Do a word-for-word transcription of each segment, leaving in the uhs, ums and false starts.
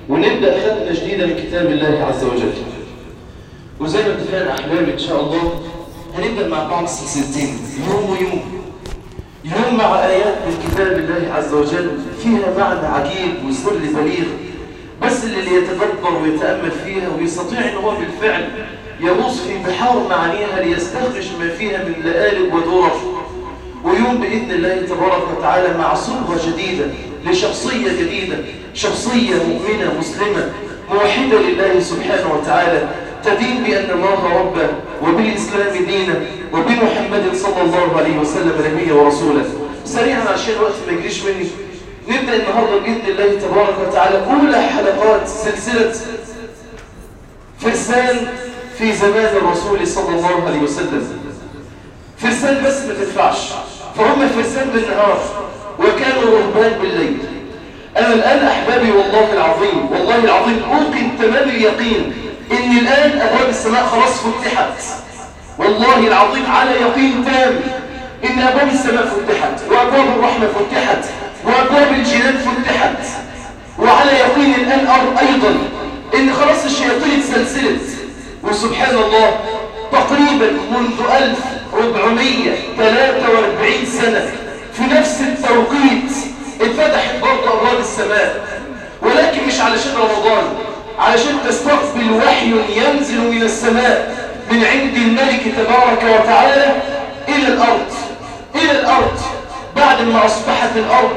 ونبدأ ختمة جديدة من كتاب الله عز وجل. وزي ما اتفقنا أحبابي إن شاء الله هنبدأ مع بعض سلسلتين، يوم ويوم. يوم مع آيات من كتاب الله عز وجل فيها معنى عجيب وسر بليغ، بس اللي يتدبر ويتأمل فيها ويستطيع إن هو بالفعل يغوص في بحار معانيها ليستخرج ما فيها من لآلئ ودرر. ويوم بإذن الله تبارك وتعالى مع صبغة جديدة لشخصية جديدة، شخصية مؤمنة مسلمة موحدة لله سبحانه وتعالى، تدين بأن الله ربه وبالإسلام دينا وبمحمد صلى الله عليه وسلم نبيه ورسوله. سريعا عشان الوقت ما يجريش مني، نبدأ النهارده بإذن الله تبارك وتعالى أولى حلقات سلسلة فرسان في زمان الرسول صلى الله عليه وسلم. فرسان بس ما تدفعش، فهم فرسان بالنهار وكانوا رهبان بالليل. أنا الآن أحبابي والله العظيم والله العظيم أوقن تمام اليقين إن الآن أبواب السماء خلاص فتحت، والله العظيم على يقين تام إن أبواب السماء فتحت وأبواب الرحمة فتحت وأبواب الجنان فتحت، وعلى يقين الآن أيضا إن خلاص الشياطين اتسلسلت. وسبحان الله تقريبا منذ ألف وأربعمائة وثلاثة وأربعين سنة في نفس التوقيت اتفتحت برضه أبواب السماء، ولكن مش علشان رمضان، علشان تستقبل وحي ينزل من السماء من عند الملك تبارك وتعالى إلى الأرض إلى الأرض بعد ما أصبحت الأرض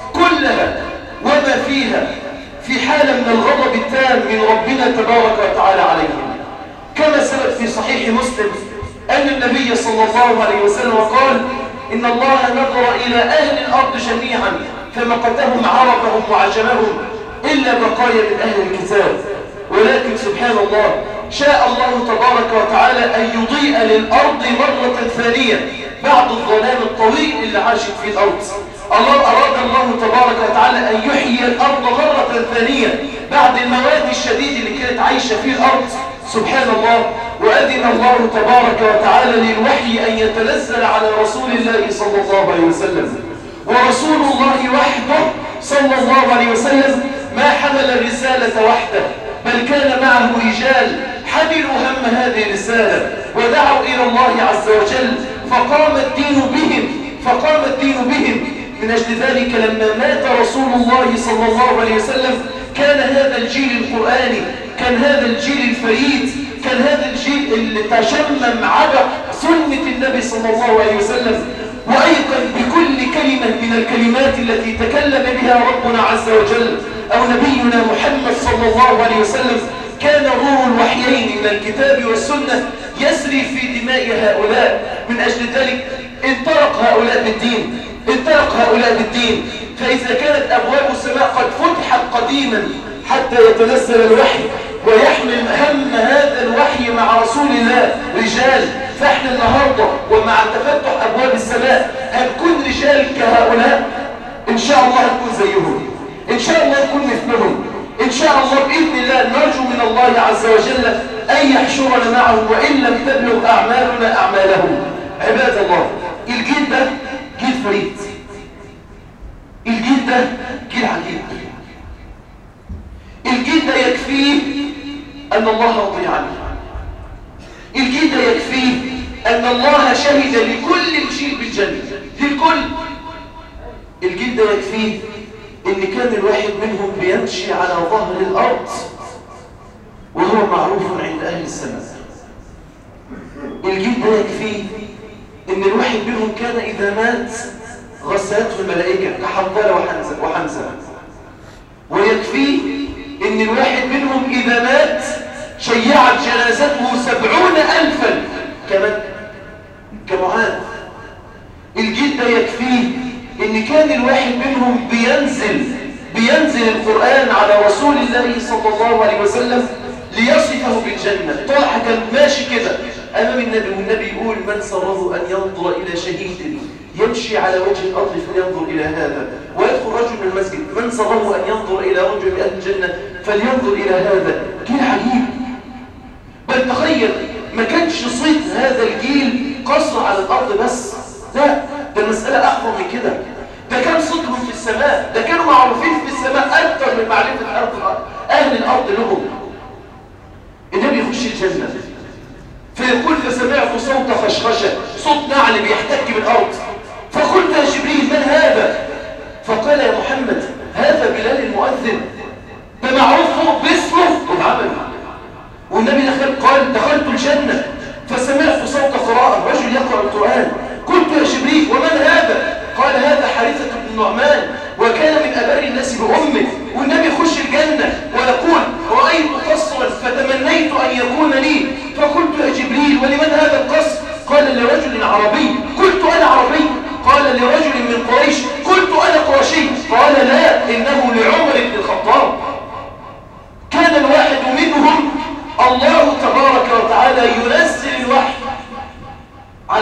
كلها وما فيها في حالة من الغضب التام من ربنا تبارك وتعالى عليهم. كما ثبت في صحيح مسلم أن النبي صلى الله عليه وسلم قال إن الله نظر إلى أهل الأرض جميعا فمقتهم عرفهم وعجمهم إلا بقايا من أهل الكتاب، ولكن سبحان الله شاء الله تبارك وتعالى أن يضيء للأرض مرة ثانية بعد الظلام الطويل اللي عاشت في الأرض. الله أراد الله تبارك وتعالى أن يحيي الأرض مرة ثانية بعد المواد الشديد اللي كانت عايشة في الأرض. سبحان الله. وأذن الله تبارك وتعالى للوحي أن يتنزل على رسول الله صلى الله عليه وسلم، ورسول الله وحده صلى الله عليه وسلم ما حمل الرسالة وحده، بل كان معه رجال حملوا هم هذه الرسالة ودعوا إلى الله عز وجل، فقام الدين بهم فقام الدين بهم من أجل ذلك لما مات رسول الله صلى الله عليه وسلم كان هذا الجيل القرآني، كان هذا الجيل الفريد، كان هذا الجيل اللي تشمم عبق سنة النبي صلى الله عليه وسلم، وأيضا بكل كلمة من الكلمات التي تكلم بها ربنا عز وجل أو نبينا محمد صلى الله عليه وسلم. كان نور الوحيين من الكتاب والسنة يسري في دماء هؤلاء، من أجل ذلك انطلق هؤلاء بالدين انطلق هؤلاء بالدين فإذا كانت أبواب السماء قد فتحت قديما حتى يتنزل الوحي ويحمل هم هذا الوحي مع رسول الله رجال، فاحنا النهاردة ومع تفتح أبواب السماء هنكون رجال كهؤلاء إن شاء الله، هنكون زيهم إن شاء الله، نكون مثلهم إن شاء الله بإذن الله. نرجو من الله عز وجل أن يحشرنا معه وإن لم تبلغ أعمالنا أعمالهم. عباد الله، الجيل ده جيل فريد، الجيل ده جيل عجيب، الجيل ده يكفيه أن الله رضي عنه، الجيل ده يكفيه أن الله شهد لكل الجيل بالجنة، للكل. الجيل ده يكفيه إن كان الواحد منهم بيمشي على ظهر الأرض وهو معروف عند أهل السماء. الجيل ده يكفيه إن الواحد منهم كان إذا مات غسلته الملائكة كحنظلة وحمزة وحمزة ويكفيه إن الواحد منهم إذا مات شيعت جنازته سبعون ألفا كمان كمعاذ. الجيل ده يكفيه إن كان الواحد منهم بينزل بينزل القرآن على رسول الله صلى الله عليه وسلم ليصفه بالجنة. طلحة كان ماشي كده أمام النبي والنبي يقول من سره أن ينظر إلى شهيد يمشي على وجه الأرض فلينظر إلى هذا، ويدخل رجل من المسجد من سره أن ينظر إلى رجل من أهل الجنة فلينظر إلى هذا. جيل عجيب، بل تخيل ما كانش صيت هذا الجيل قصر على الأرض بس، لا ده المسألة أعظم من كده، ده كان صدهم في السماء، ده كانوا معروفين في السماء أكثر من معرفة أهل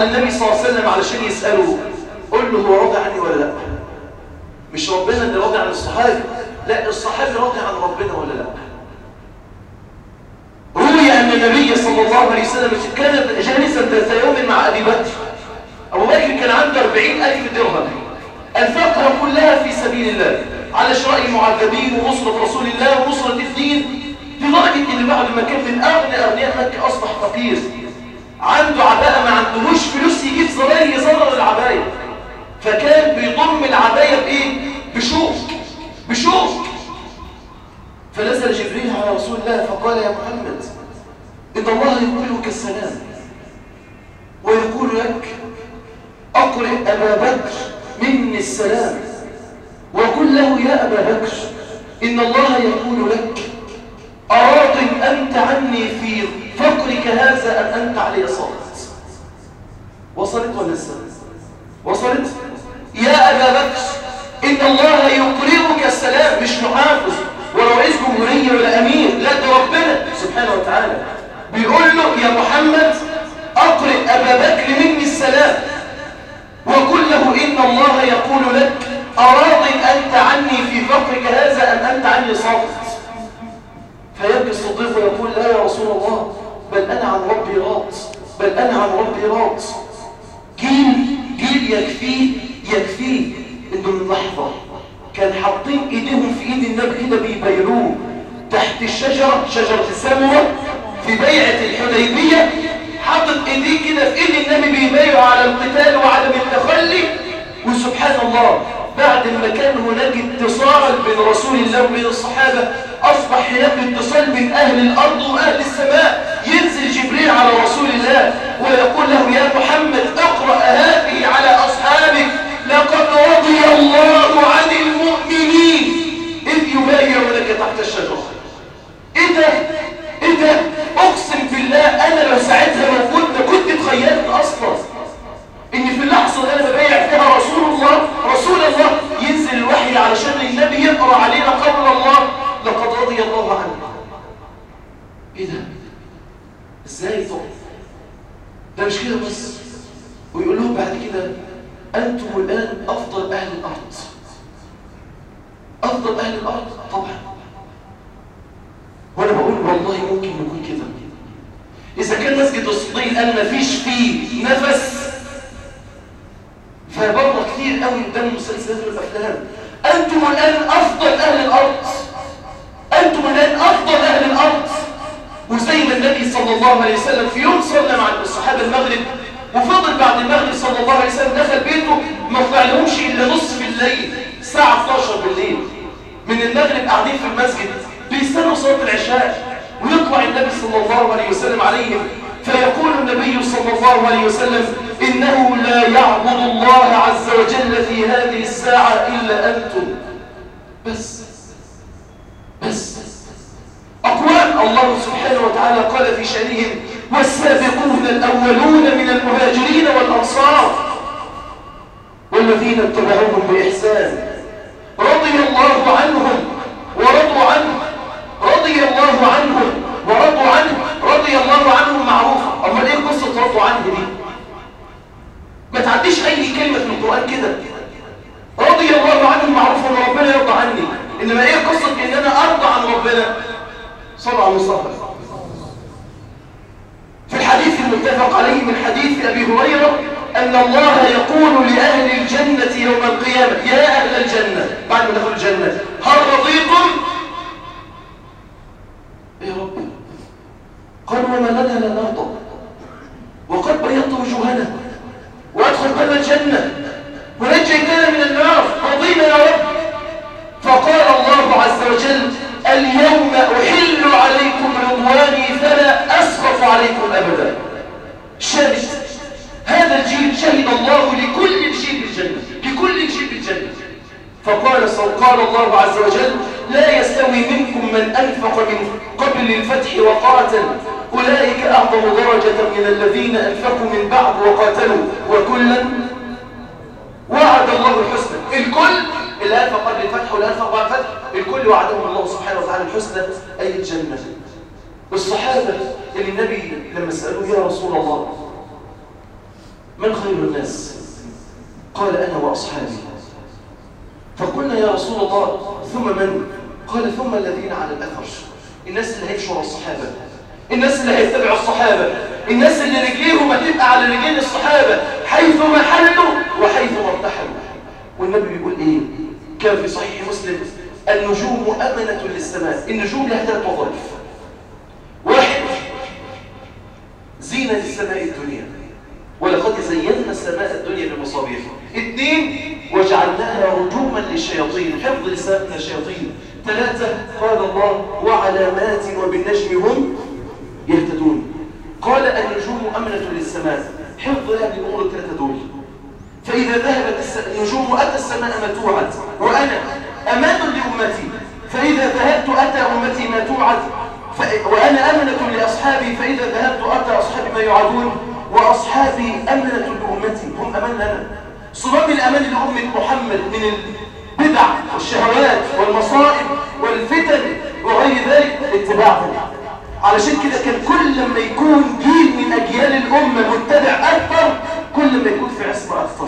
على النبي صلى الله عليه وسلم علشان يسأله، قل له هو راضي عني ولا لا؟ مش ربنا اللي راضي عن الصحابي، لا الصحابي راضي عن ربنا ولا لا؟ روي أن النبي صلى الله عليه وسلم كان جالسا ذات يوم مع أبي بكر. أبو بكر كان عنده أربعين ألف درهم أنفقها كلها في سبيل الله على شراء المعذبين ونصرة رسول الله ونصرة الدين، لدرجة إن بعد ما كان من أغنى أغنياء مكة أصبح فقير، عنده عباءة ما عندهوش فلوس يجيب زراير يزرر العباية، فكان بيضم العباية بإيه؟ بشوك بشوك. فنزل جبريل على رسول الله فقال يا محمد إن الله يقولك السلام ويقول لك أقرئ أبا بكر مني السلام وقل له يا أبا بكر إن الله يقول لك أراض أنت عني في فقرك هذا أم أنت علي صالت؟ وصلت ولا لسه؟ وصلت؟ يا أبا بكر إن الله يقرئك السلام، مش محافظ ولا رئيس جمهورية ولا أمير، لا ده ربنا سبحانه وتعالى بيقول له يا محمد أقرئ أبا بكر مني السلام وقل له إن الله يقول لك أراض أنت عني في فقرك هذا أم أنت عني صالت؟ فيبكي الصديق ويقول لا يا رسول الله بل أنا عن ربي راض، بل أنا عن ربي راض. جيل جيل يكفيه يكفيه إنه من لحظة كان حاطين إيديهم في إيد النبي كده بيبايعوه تحت الشجرة، شجرة السمرة في بيعة الحديبية، حاطط إيديه كده في إيد النبي بيبايعوا على القتال وعدم التخلي. وسبحان الله بعد ما كان هناك اتصال بين رسول الله وبين الصحابة أصبح هناك اتصال بين أهل الأرض وأهل السماء. ينزل جبريل على رسول الله ويقول له يا محمد اقرأ هذه على أصحابك لقد رضي الله عن المؤمنين إذ يبايعونك تحت الشجرة. إيه ده؟ إيه ده؟ أقسم بالله أنا لو ساعتها موجود ما كنت تخيلت أصلا إن في اللحظة اللي أنا ببايع فيها رسول الله رسول الله ينزل الوحي علشان النبي يقرأ علينا قول الله لقد رضي الله عنه. إيه ده؟ إزاي طب؟ ده مش كده بس، ويقول لهم بعد كده أنتم الآن أفضل أهل الأرض. أفضل أهل الأرض طبعا. وأنا بقول والله ممكن نكون كده. إذا كان مسجد الصديق قال ما فيش فيه نفس، فبره كتير قوي قدام المسلسلات والأفلام. أنتم الآن أفضل أهل الأرض، أنتم الآن أفضل أهل الأرض. وزي ما النبي صلى الله عليه وسلم في يوم صلى مع الصحابة المغرب وفضل بعد المغرب صلى الله عليه وسلم دخل بيته ما طلع لهمش إلا نصف الليل الساعة اثناشر بالليل من المغرب قاعدين في المسجد بيستنوا صلاة العشاء، ويطلع النبي صلى الله عليه وسلم عليهم فيقول النبي صلى الله عليه وسلم إنه لا يعبد الله عز وجل في هذه الساعة إلا أنتم بس. بس أقوام الله سبحانه وتعالى قال في شأنهم والسابقون الأولون من المهاجرين والأنصار والذين اتبعوهم بإحسان رضي الله عنهم ورضوا عنه. رضي الله عنهم ورضوا عنه. رضي الله عنهم معروفة، أما إيه قصة رضوا عنه دي؟ ما تعديش أي كلمة في القرآن كده. رضي الله عنهم معروفة وأن ربنا يرضى عني، إنما إيه قصة إن أنا أرضى عن ربنا؟ صلى على المصطفى. في الحديث المتفق عليه من حديث أبي هريرة أن الله يقول لأهل الجنة يوم القيامة يا أهل الجنة بعد ما دخلوا الجنة هل رضيتم؟ يا رب قالوا وما لنا لا نرضى وقد بيضت وجوهنا وأدخلنا الجنة ونجيتنا من النار رضينا يا رب. فقال الله عز وجل اليوم أحل عليكم رضواني فلا أسخط عليكم أبدا. شهد هذا الجيل شهد الله لكل جيل بالجنة، لكل جيل بالجنة. فقال قال الله عز وجل لا يستوي منكم من أنفق من قبل الفتح وقاتل أولئك أعظم درجة من الذين أنفقوا من بعد وقاتلوا وكلا وعد الله الحسنى. الكل اللي أنفق قبل الفتح واللي أنفق بعد الفتح الكل وعدهم الله سبحانه وتعالى الحسنى أي الجنة. والصحابة اللي النبي لما سألوه يا رسول الله من خير الناس؟ قال أنا وأصحابي. فقلنا يا رسول الله ثم من؟ قال ثم الذين على الأثر، الناس اللي هيمشوا على الصحابة، الناس اللي هيتبعوا الصحابة، الناس اللي رجليهم هتبقى على رجلين الصحابة حيثما حلوا وحيثما ارتحلوا. والنبي بيقول ايه؟ كان في صحيح مسلم: النجوم أمنة للسماء. النجوم لها ثلاث وظائف: واحد، زينة للسماء الدنيا، ولقد زينا السماء الدنيا بمصابيح. اثنين، وجعلناها رجوما للشياطين، حفظ لسان الشياطين. ثلاثة، قال الله: وعلامات وبالنجم هم يهتدون. قال النجوم أمنة للسماء، حفظ هذه الأمور الثلاثة دول. فإذا ذهبت النجوم أتى السماء ما توعد، وأنا أمان لأمتي، فإذا ذهبت أتى أمتي ما توعد، ف... وأنا أمنة لأصحابي، فإذا ذهبت أتى أصحابي ما يوعدون، وأصحابي أمنة لأمتي، هم أمان لنا. صمام الأمان لأمة محمد من البدع والشهوات والمصائب والفتن وغير ذلك اتباعهم. علشان كده كان كل لما يكون جيل من أجيال الأمة متبع أكثر، كل ما يكون في عصمة أكثر.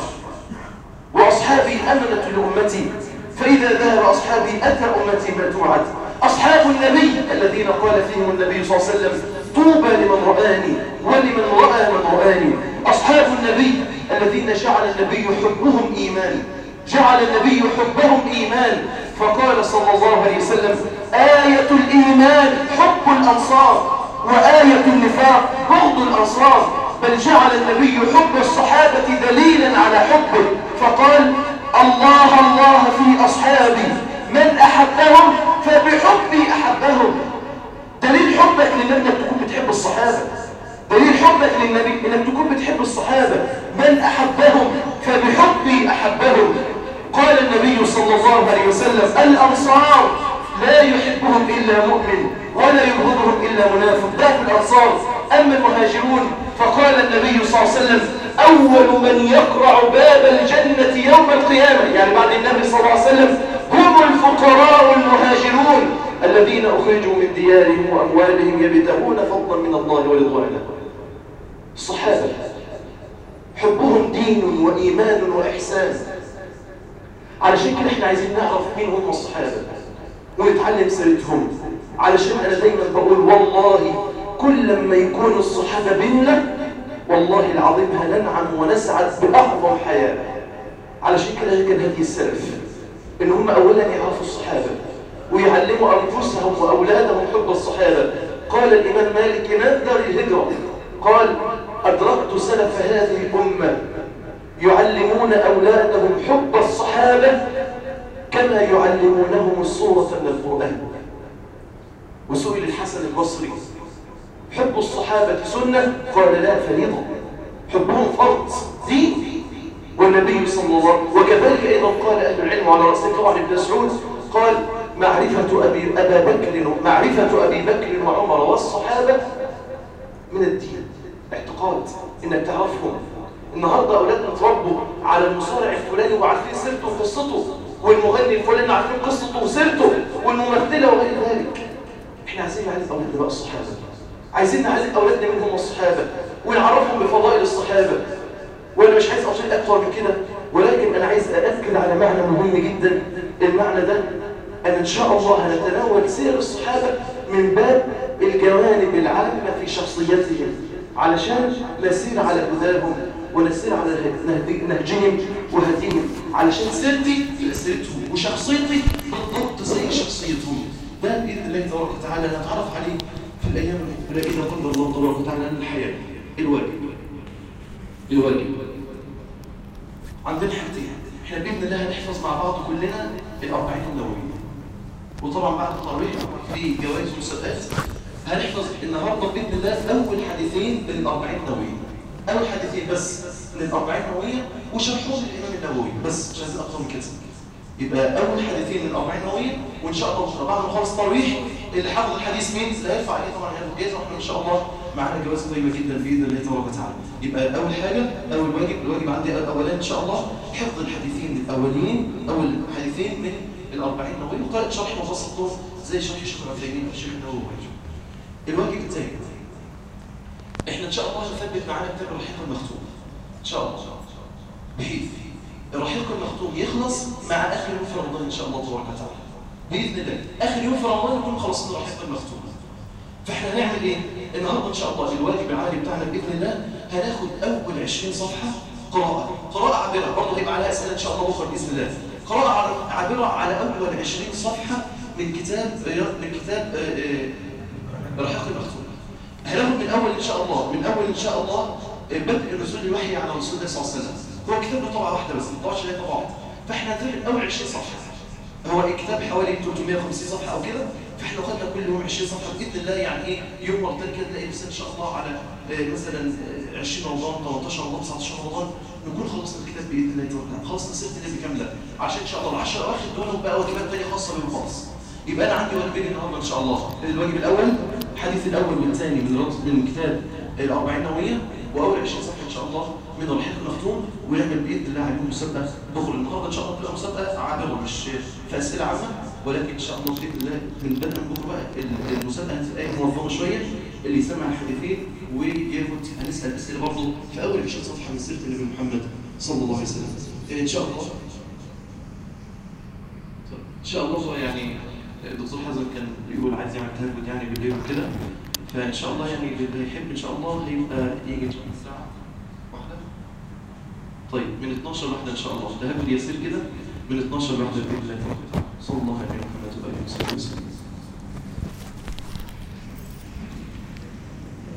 وأصحابي أمنة لأمتي، فإذا ذهب أصحابي أتى أمتي ما توعد. أصحاب النبي الذين قال فيهم النبي صلى الله عليه وسلم: طوبى لمن رآني ولمن رأى من رآني. أصحاب النبي الذين جعل النبي حبهم إيمان، جعل النبي حبهم إيمان، فقال صلى الله عليه وسلم: آية الإيمان حب الأنصار، وآية النفاق بغض الأنصار. بل جعل النبي حب الصحابة دليلا على حبه، فقال: الله الله في أصحابي، من أحبهم فبحبي أحبهم. دليل حبك للنبي انك تكون بتحب الصحابة، دليل حبك للنبي انك تكون بتحب الصحابة. من أحبهم فبحبي أحبهم. قال النبي صلى الله عليه وسلم: الأنصار لا يحبهم إلا مؤمن ولا يبغضهم إلا منافق. ده في الأنصار. أما المهاجرون فقال النبي صلى الله عليه وسلم: أول من يقرع باب الجنة يوم القيامة، يعني بعد النبي صلى الله عليه وسلم، هم الفقراء المهاجرون الذين أخرجوا من ديارهم وأموالهم يبتغون فضلا من الله ورضوانه. الصحابة حبهم دين وإيمان وإحسان. علشان كده احنا عايزين نعرف مين هم الصحابة ونتعلم سيرتهم. علشان أنا دايما بقول والله كل ما يكون الصحابة بيننا والله العظيم هننعم ونسعد بأعظم حياة. علشان كده كان هدي السلف إن هم أولا يعرفوا الصحابة ويعلموا أنفسهم وأولادهم حب الصحابة. قال الإمام مالك إمام دار الهجرة قال: أدركت سلف هذه الأمة يعلمون أولادهم حب الصحابة كما يعلمونهم الصورة من القرآن. وسئل الحسن البصري: حب الصحابة سنة؟ قال: لا، فريضة. حبهم فرض دين. والنبي صلى الله عليه وسلم وكذلك أيضا قال أهل العلم على رأسهم طبعا ابن مسعود قال: معرفة أبي أبا بكر معرفة أبي بكر وعمر والصحابة من الدين. اعتقاد إنك تعرفهم. النهارده أولادنا اتربوا على المصارع الفلاني وعارفين سيرته وقصته، والمغني الفلاني عارفين قصته وسيرته، والممثلة وغير ذلك. احنا عايزين نعلم أولادنا بقى الصحابة، عايزين نعلم أولادنا منهم الصحابة ونعرفهم بفضائل الصحابة. وأنا مش عايز أطيل أكثر من كده، ولكن أنا عايز أأكد على معنى مهم جدا. المعنى ده أن إن شاء الله هنتناول سير الصحابة من باب الجوانب العامة في شخصيتهم، علشان نسير على هداهم ونسير على نهجهم وهديهم، علشان سيرتي سيرتهم وشخصيتي بالضبط زي شخصيتهم. ده بإذن الله تبارك وتعالى نتعرف عليه في الأيام المقبلة إذا قدر الله تبارك وتعالى لنا الحياة. الواجب الواجب عندنا حاجتين. احنا بإذن الله هنحفظ مع بعض كلنا الأربعين النووية، وطبعا بعد التراويح في جوائز ومسابقات هنحفظ النهارده بإذن الله أول حديثين من الأربعين النووية، أول حديثين بس من الأربعين النووية وشرحهم الإمام النووي بس، مش عايزين أكتر من كده. يبقى أول حديثين من الأربعين النووية، وإن شاء الله بعد ما نخلص التراويح اللي حافظ الحديث مين اللي هيرفع عليه طبعا هياخد جايزة، واحنا إن شاء الله معانا جوائز طيبة جدا بإذن الله تبارك وتعالى. يبقى أول حاجة أول واجب الواجب عندي أولا إن شاء الله حفظ الحديثين الأولين أول حديثين من الأربعين النووية وقراءة شرح مفصل له زي شرح الشيخ العثيمين والشيخ النووي. الواجب الثاني احنا ان شاء الله نثبت معانا كتاب الرحيق المختوم. ان شاء الله، بحيث الرحيق المختوم يخلص مع اخر يوم في رمضان ان شاء الله تبارك وتعالى باذن الله. اخر يوم في رمضان نكون خلصنا الرحيق المختوم. فاحنا هنعمل ايه؟ النهارده ان شاء الله الواجب العالي بتاعنا باذن الله هناخد اول عشرين صفحه قراءه، قراءه عابره، برضه هيبقى عليها اسئله ان شاء الله بكره باذن الله. قراءه عابره على اول عشرين صفحه من كتاب من كتاب الرحيق المختوم. هناخد من اول ان شاء الله من اول ان شاء الله بدء نزول الوحي على رسول الله صلى الله عليه وسلم. هو كتاب له طبعه واحده بس، ما طبعش عليه طبعه واحده. فاحنا هناخد اول عشرين صفحه. هو الكتاب حوالي ثلاثمائة وخمسين صفحه او كده، فاحنا خدنا كل يوم عشرين صفحه باذن الله. يعني ايه يوم مرتين كده تلاقي ان شاء الله على مثلا عشرين رمضان ثمانية عشر رمضان تسعة عشر رمضان نكون خلصنا الكتاب باذن الله تعالى، خلصنا سيره النبي كامله، عشان ان شاء الله العشر اواخر دول بقى واجبات ثانيه خاصه بهم خالص. يبقى انا عندي واجبين النهارده ان شاء الله. الواجب الاول الحديث الاول والثاني من من كتاب الأربعين نووية، واول عشرين صفحه ان شاء الله من الرحيق المختوم، ونعمل باذن الله عليهم مسابقه بكره. النهارده ان شاء الله تبقى مسابقه عابره مش في اسئله عامه، ولكن ان شاء الله باذن الله من بدء من بكره بقى المسابقه هتبقى منظمه شويه، اللي يسمع الحديثين وياخد هنسال اسئله برضه في اول عشرين صفحه من سيره النبي محمد صلى الله عليه وسلم ان شاء الله. ان شاء الله يعني الدكتور حازم كان بيقول عايز يعمل تهجد يعني بالليل وكده، فان شاء الله يعني اللي يحب ان شاء الله هيبقى يجي الساعه واحدة. طيب من اثناشر واحدة ان شاء الله تهجد يسير كده من اثناشر واحدة باذن الله. صلى الله عليه وسلم.